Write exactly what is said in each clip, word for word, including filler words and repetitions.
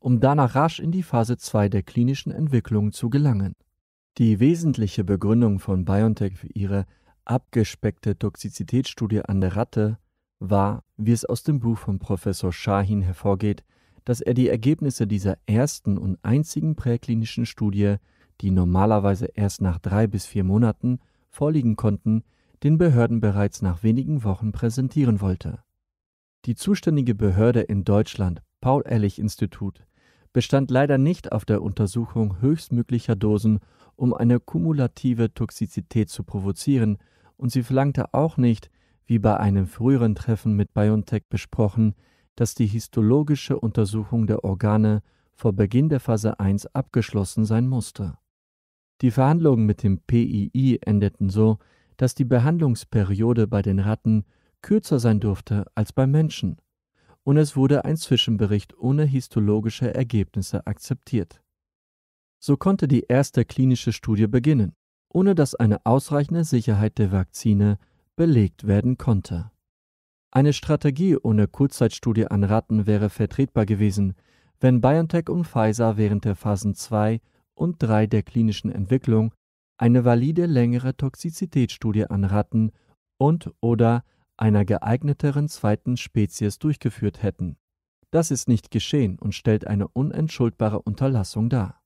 um danach rasch in die Phase zwei der klinischen Entwicklung zu gelangen. Die wesentliche Begründung von BioNTech für ihre abgespeckte Toxizitätsstudie an der Ratte war, wie es aus dem Buch von Professor Shahin hervorgeht, dass er die Ergebnisse dieser ersten und einzigen präklinischen Studie, die normalerweise erst nach drei bis vier Monaten vorliegen konnten, den Behörden bereits nach wenigen Wochen präsentieren wollte. Die zuständige Behörde in Deutschland, Paul-Ehrlich-Institut, bestand leider nicht auf der Untersuchung höchstmöglicher Dosen, um eine kumulative Toxizität zu provozieren, und sie verlangte auch nicht, wie bei einem früheren Treffen mit BioNTech besprochen, dass die histologische Untersuchung der Organe vor Beginn der Phase eins abgeschlossen sein musste. Die Verhandlungen mit dem P I I endeten so, dass die Behandlungsperiode bei den Ratten kürzer sein durfte als beim Menschen, und es wurde ein Zwischenbericht ohne histologische Ergebnisse akzeptiert. So konnte die erste klinische Studie beginnen, ohne dass eine ausreichende Sicherheit der Vakzine belegt werden konnte. Eine Strategie ohne Kurzzeitstudie an Ratten wäre vertretbar gewesen, wenn BioNTech und Pfizer während der Phasen zwei und drei der klinischen Entwicklung eine valide längere Toxizitätsstudie an Ratten und oder einer geeigneteren zweiten Spezies durchgeführt hätten. Das ist nicht geschehen und stellt eine unentschuldbare Unterlassung dar.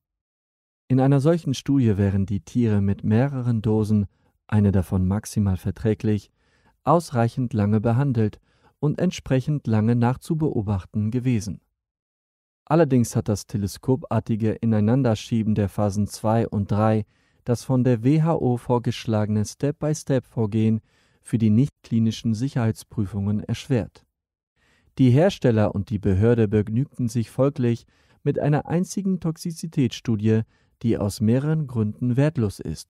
In einer solchen Studie wären die Tiere mit mehreren Dosen, eine davon maximal verträglich, ausreichend lange behandelt und entsprechend lange nachzubeobachten gewesen. Allerdings hat das teleskopartige Ineinanderschieben der Phasen zwei und drei das von der W H O vorgeschlagene Step-by-Step-Vorgehen für die nicht-klinischen Sicherheitsprüfungen erschwert. Die Hersteller und die Behörde begnügten sich folglich mit einer einzigen Toxizitätsstudie, die aus mehreren Gründen wertlos ist.